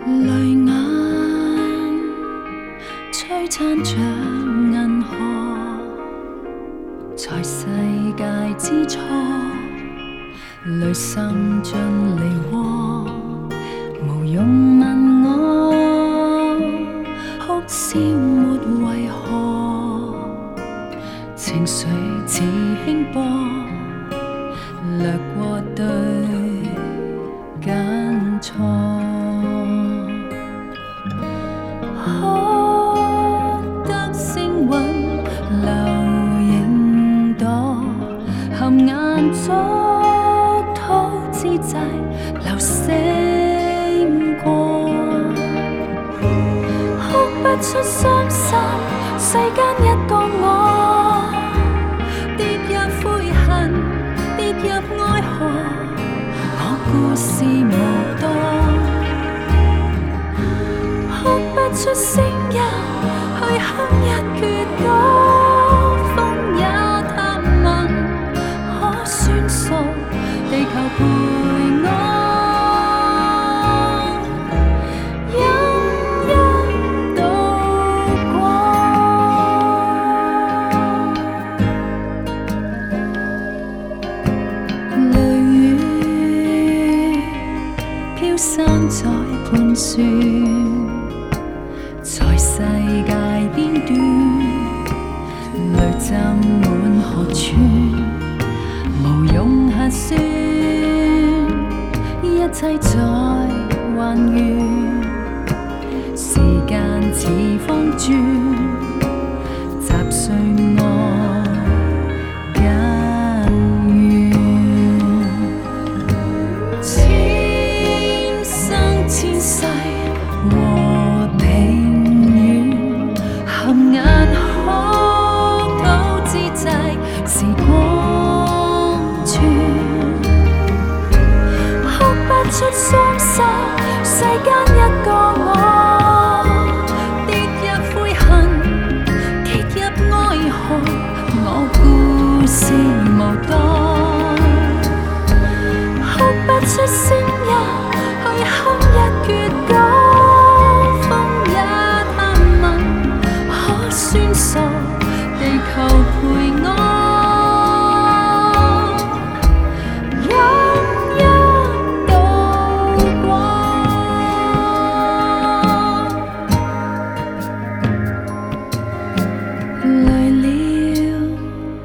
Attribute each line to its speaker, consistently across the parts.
Speaker 1: 淚眼璀璨像銀河，在世界之初，淚滲進梨渦，無用問我哭笑沒為何，情緒似輕波，掠過對緊錯。可得星韻留影朵，含眼觸土之際流星過，哭不出傷心，世間一個我，跌入悔恨，跌入愛河，我故事無多。哭不出聲音，去哼一闕歌，風也探問，可算數，地球陪我，飲一道光。淚雨飄散在盤旋，在世界邊端，淚浸滿河川，無用核算，一切在還原，時間似風轉，砸碎我根源，千生千世和平含眼哭土之際，時光轉，哭不出傷心，世間一個我，跌入悔恨，跌入愛河，我故事無多，哭不出聲音，去哼一闕歌。算數，地球陪我，飲一道光。累了，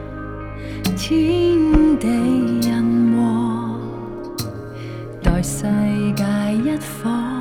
Speaker 1: 天地人和，待世界一顆。